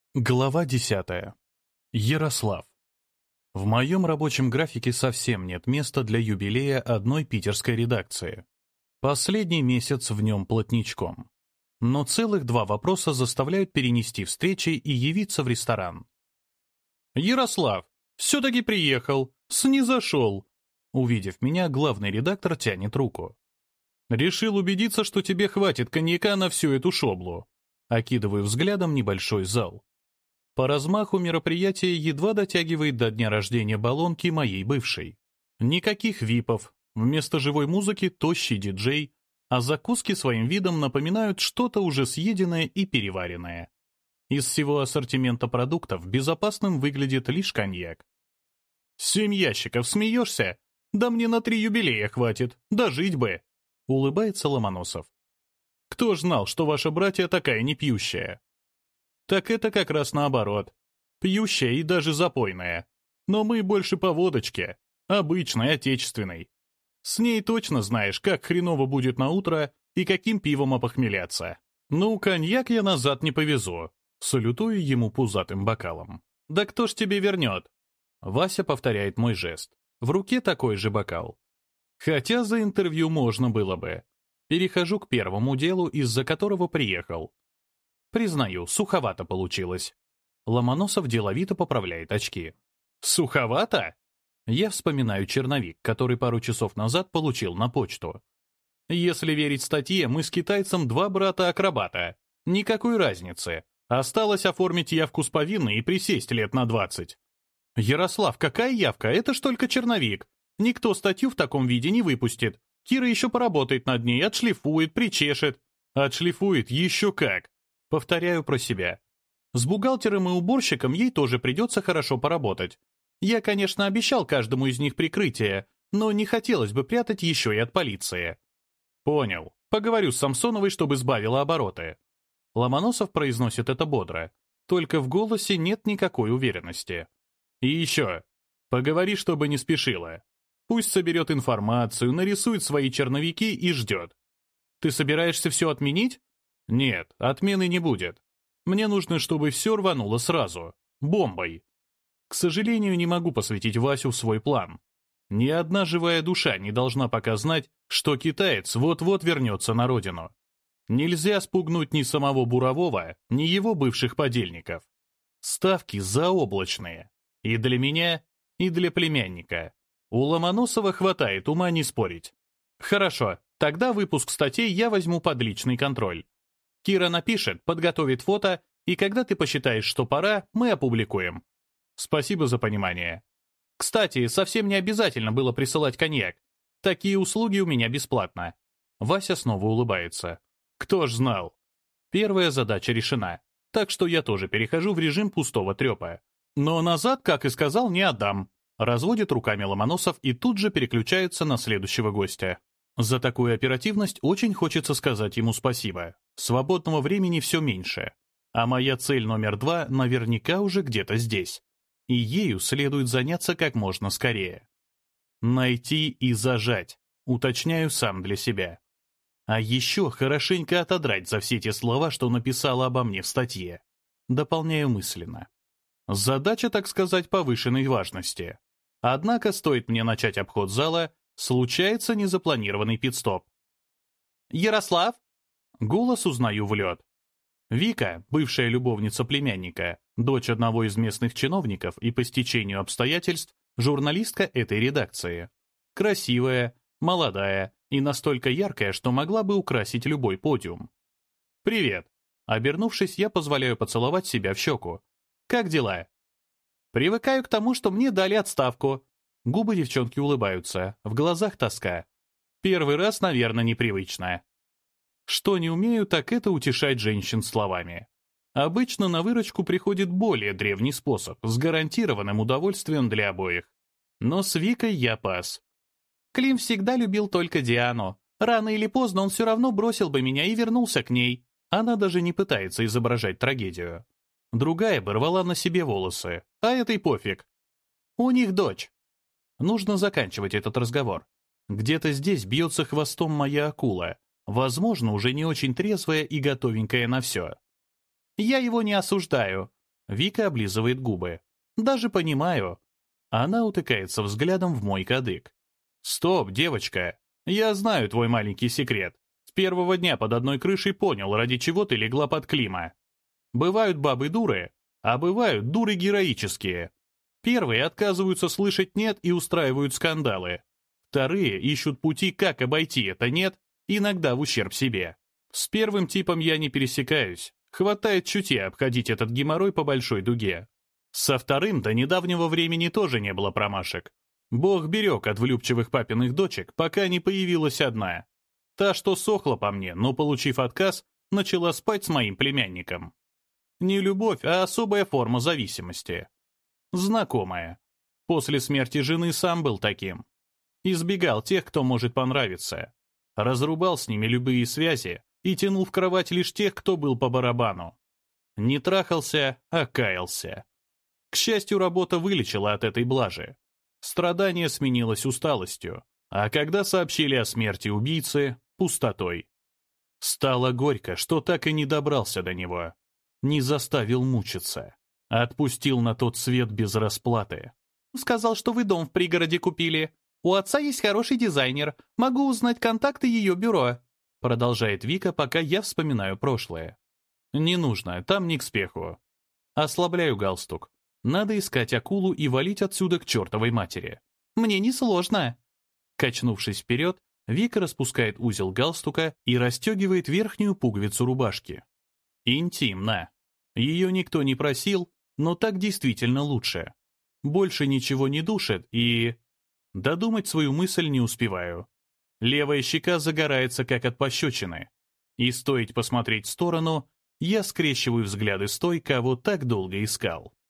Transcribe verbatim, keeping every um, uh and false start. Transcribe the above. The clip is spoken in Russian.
Глава десятая. Ярослав. В моем рабочем графике совсем нет места для юбилея одной питерской редакции. Последний месяц в нем плотничком. Но целых два вопроса заставляют перенести встречи и явиться в ресторан. «Ярослав, все-таки приехал, снизошел!» Увидев меня, главный редактор тянет руку. «Решил убедиться, что тебе хватит коньяка на всю эту шоблу». Окидываю взглядом небольшой зал. По размаху мероприятие едва дотягивает до дня рождения баллонки моей бывшей. Никаких випов, вместо живой музыки тощий диджей, а закуски своим видом напоминают что-то уже съеденное и переваренное. Из всего ассортимента продуктов безопасным выглядит лишь коньяк. «Семь ящиков, смеешься? Да мне на три юбилея хватит, дожить бы!» — улыбается Ломоносов. «Кто ж знал, что ваша братья такая непьющая?» Так это как раз наоборот. Пьющая и даже запойная. Но мы больше по водочке. Обычной, отечественной. С ней точно знаешь, как хреново будет на утро и каким пивом опохмеляться. Ну, коньяк я назад не повезу. Салютую ему пузатым бокалом. Да кто ж тебе вернет? Вася повторяет мой жест. В руке такой же бокал. Хотя за интервью можно было бы. Перехожу к первому делу, из-за которого приехал. Признаю, суховато получилось. Ломоносов деловито поправляет очки. Суховато? Я вспоминаю черновик, который пару часов назад получил на почту. Если верить статье, мы с китайцем два брата-акробата. Никакой разницы. Осталось оформить явку с повинной и присесть лет на двадцать. Ярослав, какая явка? Это ж только черновик. Никто статью в таком виде не выпустит. Кира еще поработает над ней, отшлифует, причешет. Отшлифует еще как. Повторяю про себя. С бухгалтером и уборщиком ей тоже придется хорошо поработать. Я, конечно, обещал каждому из них прикрытие, но не хотелось бы прятать еще и от полиции. Понял. Поговорю с Самсоновой, чтобы сбавила обороты. Ломоносов произносит это бодро. Только в голосе нет никакой уверенности. И еще. Поговори, чтобы не спешила. Пусть соберет информацию, нарисует свои черновики и ждет. Ты собираешься все отменить? Нет, отмены не будет. Мне нужно, чтобы все рвануло сразу. Бомбой. К сожалению, не могу посвятить Васю в свой план. Ни одна живая душа не должна пока знать, что китаец вот-вот вернется на родину. Нельзя спугнуть ни самого Бурового, ни его бывших подельников. Ставки заоблачные. И для меня, и для племянника. У Ломоносова хватает ума не спорить. Хорошо, тогда выпуск статей я возьму под личный контроль. Кира напишет, подготовит фото, и когда ты посчитаешь, что пора, мы опубликуем. Спасибо за понимание. Кстати, совсем не обязательно было присылать коньяк. Такие услуги у меня бесплатно. Вася снова улыбается. Кто ж знал? Первая задача решена, так что я тоже перехожу в режим пустого трепа. Но назад, как и сказал, не отдам. Разводит руками Ломоносов и тут же переключается на следующего гостя. За такую оперативность очень хочется сказать ему спасибо. Свободного времени все меньше. А моя цель номер два наверняка уже где-то здесь. И ею следует заняться как можно скорее. Найти и зажать, уточняю сам для себя. А еще хорошенько отодрать за все те слова, что написала обо мне в статье. Дополняю мысленно. Задача, так сказать, повышенной важности. Однако стоит мне начать обход зала, случается незапланированный пит-стоп. «Ярослав?» Голос узнаю в лед. Вика, бывшая любовница племянника, дочь одного из местных чиновников и по стечению обстоятельств журналистка этой редакции. Красивая, молодая и настолько яркая, что могла бы украсить любой подиум. «Привет!» Обернувшись, я позволяю поцеловать себя в щеку. «Как дела?» «Привыкаю к тому, что мне дали отставку». Губы девчонки улыбаются, в глазах тоска. Первый раз, наверное, непривычно. Что не умею, так это утешать женщин словами. Обычно на выручку приходит более древний способ, с гарантированным удовольствием для обоих. Но с Викой я пас. Клим всегда любил только Диану. Рано или поздно он все равно бросил бы меня и вернулся к ней. Она даже не пытается изображать трагедию. Другая бы рвала на себе волосы, а этой пофиг. У них дочь. Нужно заканчивать этот разговор. Где-то здесь бьется хвостом моя акула, возможно, уже не очень трезвая и готовенькая на все. Я его не осуждаю. Вика облизывает губы. Даже понимаю. Она утыкается взглядом в мой кадык. Стоп, девочка. Я знаю твой маленький секрет. С первого дня под одной крышей понял, ради чего ты легла под Клима. Бывают бабы дуры, а бывают дуры героические. Первые отказываются слышать «нет» и устраивают скандалы. Вторые ищут пути, как обойти это «нет», иногда в ущерб себе. С первым типом я не пересекаюсь. Хватает чутья обходить этот геморрой по большой дуге. Со вторым до недавнего времени тоже не было промашек. Бог берег от влюбчивых папиных дочек, пока не появилась одна. Та, что сохла по мне, но, получив отказ, начала спать с моим племянником. Не любовь, а особая форма зависимости. Знакомая. После смерти жены сам был таким. Избегал тех, кто может понравиться. Разрубал с ними любые связи и тянул в кровать лишь тех, кто был по барабану. Не трахался, а каялся. К счастью, работа вылечила от этой блажи. Страдание сменилось усталостью, а когда сообщили о смерти убийцы — пустотой. Стало горько, что так и не добрался до него. Не заставил мучиться. Отпустил на тот свет без расплаты. «Сказал, что вы дом в пригороде купили. У отца есть хороший дизайнер. Могу узнать контакты ее бюро», продолжает Вика, пока я вспоминаю прошлое. «Не нужно, там не к спеху». Ослабляю галстук. Надо искать акулу и валить отсюда к чертовой матери. «Мне несложно». Качнувшись вперед, Вика распускает узел галстука и расстегивает верхнюю пуговицу рубашки. Интимно. Ее никто не просил, но так действительно лучше. Больше ничего не душит и... Додумать свою мысль не успеваю. Левая щека загорается, как от пощечины. И стоит посмотреть в сторону, я скрещиваю взгляды с той, кого так долго искал.